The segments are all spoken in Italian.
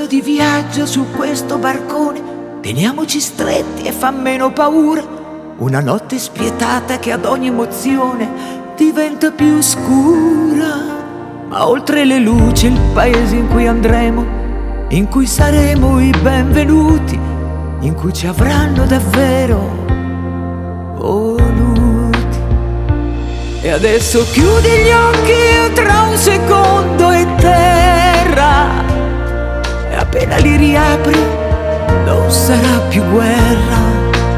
giorno di viaggio su questo barcone, teniamoci stretti e fa meno paura. Una notte spietata che ad ogni emozione diventa più scura. Ma oltre le luci il paese in cui andremo, in cui saremo i benvenuti, in cui ci avranno davvero voluti. E adesso chiudi gli occhi tra un secondo e terra, e appena li riapri non sarà più guerra.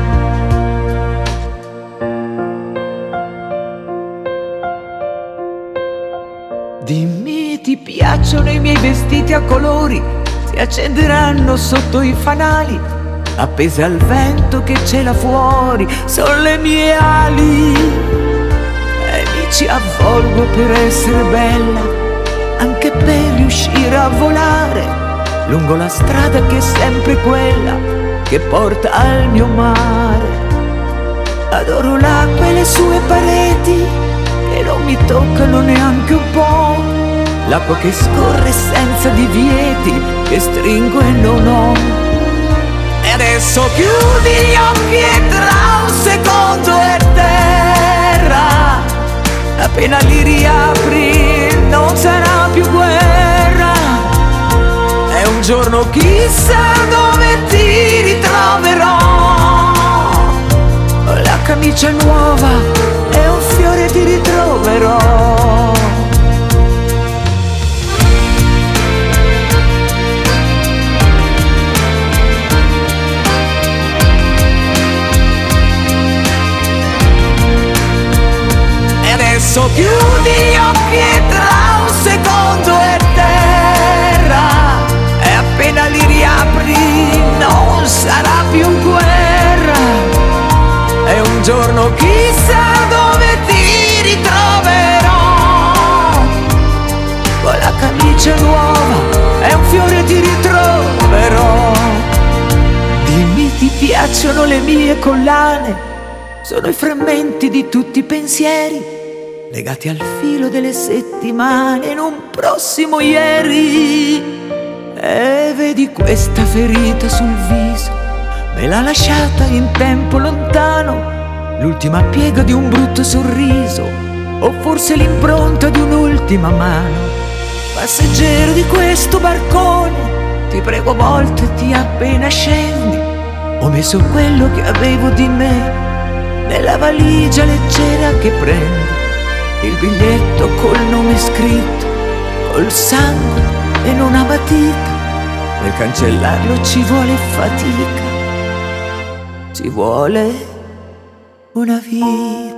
Dimmi, ti piacciono i miei vestiti a colori? Si accenderanno sotto i fanali, appese al vento che c'è là fuori, sono le mie ali. E mi ci avvolgo per essere bella, anche per riuscire a volare lungo la strada che è sempre quella che porta al mio mare. Adoro l'acqua e le sue pareti che non mi toccano neanche un po', l'acqua che scorre senza divieti, che stringo e non ho. E adesso chiudi gli occhi e tra un secondo è terra, appena li riapri non sarà più guerra. È un giorno chissà dove ti ritroverò, la camicia nuova e un fiore ti ritroverò. E adesso chiudi gli occhi e tra un secondo è terra, e appena li riapri non sarà più guerra. È un giorno chissà dove ti ritroverò, con la camicia nuova e un fiore ti ritroverò. Dimmi, ti piacciono le mie collane? Sono i frammenti di tutti i pensieri, legati al filo delle settimane in un prossimo ieri. E vedi questa ferita sul viso, me l'ha lasciata in tempo lontano, l'ultima piega di un brutto sorriso, o forse l'impronta di un'ultima mano. Passeggero di questo barcone, ti prego a volte ti appena scendi, ho messo quello che avevo di me nella valigia leggera che prendi, il biglietto col nome scritto, col sangue e non a matita, per cancellarlo ci vuole fatica, ci vuole una vita.